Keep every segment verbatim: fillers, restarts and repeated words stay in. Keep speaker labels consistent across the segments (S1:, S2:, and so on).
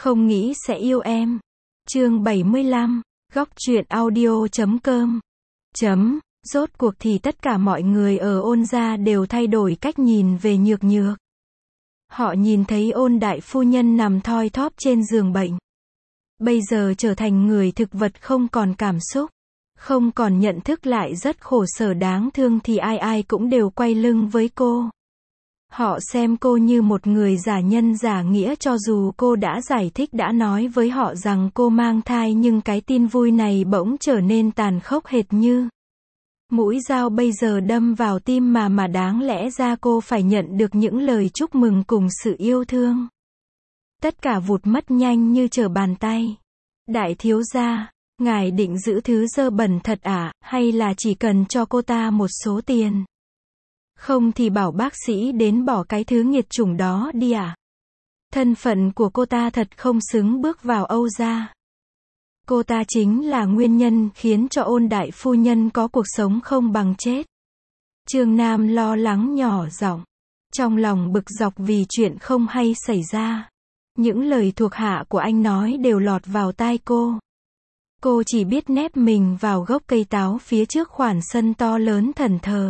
S1: Không nghĩ sẽ yêu em. Chương bảy mươi lăm, góc truyện audio chấm com. Chấm, rốt cuộc thì tất cả mọi người ở Ôn gia đều thay đổi cách nhìn về Nhược Nhược. Họ nhìn thấy Ôn đại phu nhân nằm thoi thóp trên giường bệnh. Bây giờ trở thành người thực vật không còn cảm xúc, không còn nhận thức lại rất khổ sở đáng thương thì ai ai cũng đều quay lưng với cô. Họ xem cô như một người giả nhân giả nghĩa cho dù cô đã giải thích đã nói với họ rằng cô mang thai nhưng cái tin vui này bỗng trở nên tàn khốc hệt như mũi dao bây giờ đâm vào tim mà mà đáng lẽ ra cô phải nhận được những lời chúc mừng cùng sự yêu thương. Tất cả vụt mất nhanh như trở bàn tay. Đại thiếu gia, ngài định giữ thứ dơ bẩn thật à, hay là chỉ cần cho cô ta một số tiền? Không thì bảo bác sĩ đến bỏ cái thứ nghiệt chủng đó đi à? Thân phận của cô ta thật không xứng bước vào Âu gia. Cô ta chính là nguyên nhân khiến cho Ôn đại phu nhân có cuộc sống không bằng chết. Trương Nam lo lắng nhỏ giọng, trong lòng bực dọc vì chuyện không hay xảy ra. Những lời thuộc hạ của anh nói đều lọt vào tai cô. Cô chỉ biết nép mình vào gốc cây táo phía trước khoản sân to lớn thần thờ.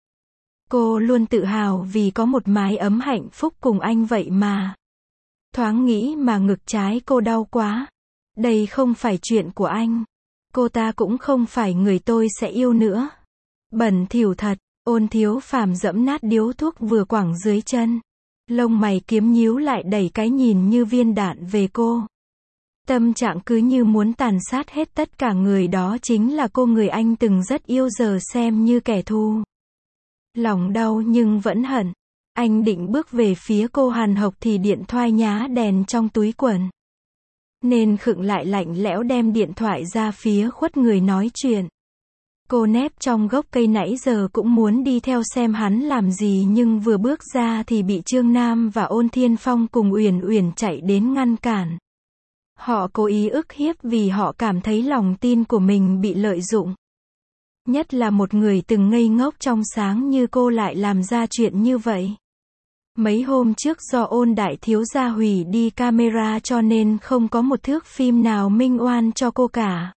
S1: Cô luôn tự hào vì có một mái ấm hạnh phúc cùng anh vậy mà. Thoáng nghĩ mà ngực trái cô đau quá. Đây không phải chuyện của anh. Cô ta cũng không phải người tôi sẽ yêu nữa. Bẩn thỉu thật. Ôn Thiếu Phàm dẫm nát điếu thuốc vừa quẳng dưới chân. Lông mày kiếm nhíu lại đẩy cái nhìn như viên đạn về cô. Tâm trạng cứ như muốn tàn sát hết tất cả người đó chính là cô người anh từng rất yêu giờ xem như kẻ thù. Lòng đau nhưng vẫn hận. Anh định bước về phía cô hàn hộc thì điện thoại nhá đèn trong túi quần. Nên khựng lại lạnh lẽo đem điện thoại ra phía khuất người nói chuyện. Cô nép trong gốc cây nãy giờ cũng muốn đi theo xem hắn làm gì nhưng vừa bước ra thì bị Trương Nam và Ôn Thiên Phong cùng Uyển Uyển chạy đến ngăn cản. Họ cố ý ức hiếp vì họ cảm thấy lòng tin của mình bị lợi dụng. Nhất là một người từng ngây ngốc trong sáng như cô lại làm ra chuyện như vậy. Mấy hôm trước do Ôn đại thiếu gia hủy đi camera cho nên không có một thước phim nào minh oan cho cô cả.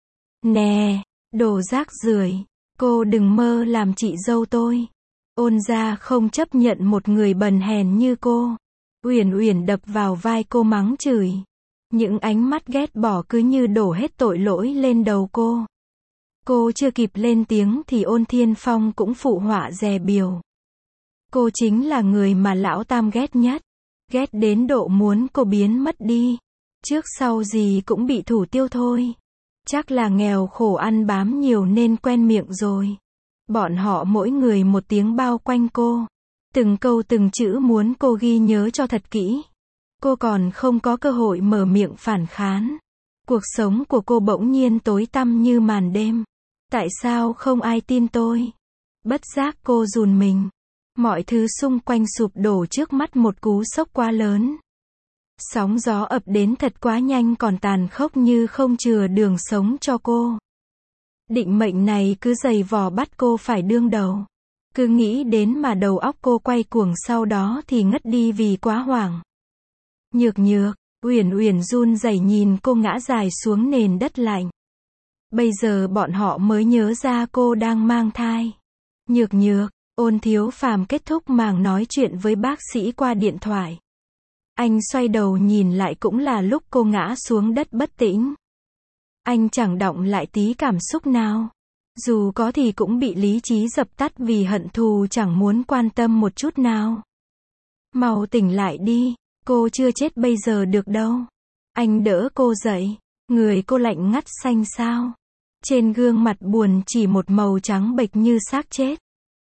S1: Nè, đồ rác rưởi, cô đừng mơ làm chị dâu tôi. Ôn gia không chấp nhận một người bần hèn như cô. Uyển Uyển đập vào vai cô mắng chửi. Những ánh mắt ghét bỏ cứ như đổ hết tội lỗi lên đầu cô. Cô chưa kịp lên tiếng thì Ôn Thiên Phong cũng phụ họa dè bỉu. Cô chính là người mà lão tam ghét nhất. Ghét đến độ muốn cô biến mất đi. Trước sau gì cũng bị thủ tiêu thôi. Chắc là nghèo khổ ăn bám nhiều nên quen miệng rồi. Bọn họ mỗi người một tiếng bao quanh cô. Từng câu từng chữ muốn cô ghi nhớ cho thật kỹ. Cô còn không có cơ hội mở miệng phản kháng. Cuộc sống của cô bỗng nhiên tối tăm như màn đêm. Tại sao không ai tin tôi? Bất giác cô run mình. Mọi thứ xung quanh sụp đổ trước mắt một cú sốc quá lớn. Sóng gió ập đến thật quá nhanh còn tàn khốc như không chừa đường sống cho cô. Định mệnh này cứ giày vò bắt cô phải đương đầu. Cứ nghĩ đến mà đầu óc cô quay cuồng sau đó thì ngất đi vì quá hoảng. Nhược Nhược, Uyển Uyển run rẩy nhìn cô ngã dài xuống nền đất lạnh. Bây giờ bọn họ mới nhớ ra cô đang mang thai. Nhược Nhược, Ôn Thiếu Phàm kết thúc màn nói chuyện với bác sĩ qua điện thoại. Anh xoay đầu nhìn lại cũng là lúc cô ngã xuống đất bất tỉnh. Anh chẳng động lại tí cảm xúc nào. Dù có thì cũng bị lý trí dập tắt vì hận thù chẳng muốn quan tâm một chút nào. Mau tỉnh lại đi, cô chưa chết bây giờ được đâu. Anh đỡ cô dậy, người cô lạnh ngắt xanh xao. Trên gương mặt buồn chỉ một màu trắng bệch như xác chết.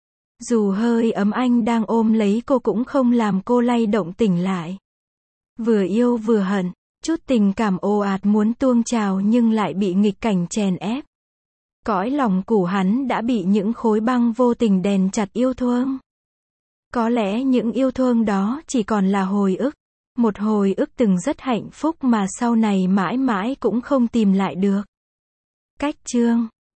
S1: Dù hơi ấm anh đang ôm lấy cô cũng không làm cô lay động tỉnh lại. Vừa yêu vừa hận, chút tình cảm ồ ạt muốn tuôn trào nhưng lại bị nghịch cảnh chèn ép. Cõi lòng của hắn đã bị những khối băng vô tình đèn chặt yêu thương. Có lẽ những yêu thương đó chỉ còn là hồi ức. Một hồi ức từng rất hạnh phúc mà sau này mãi mãi cũng không tìm lại được. Cách chương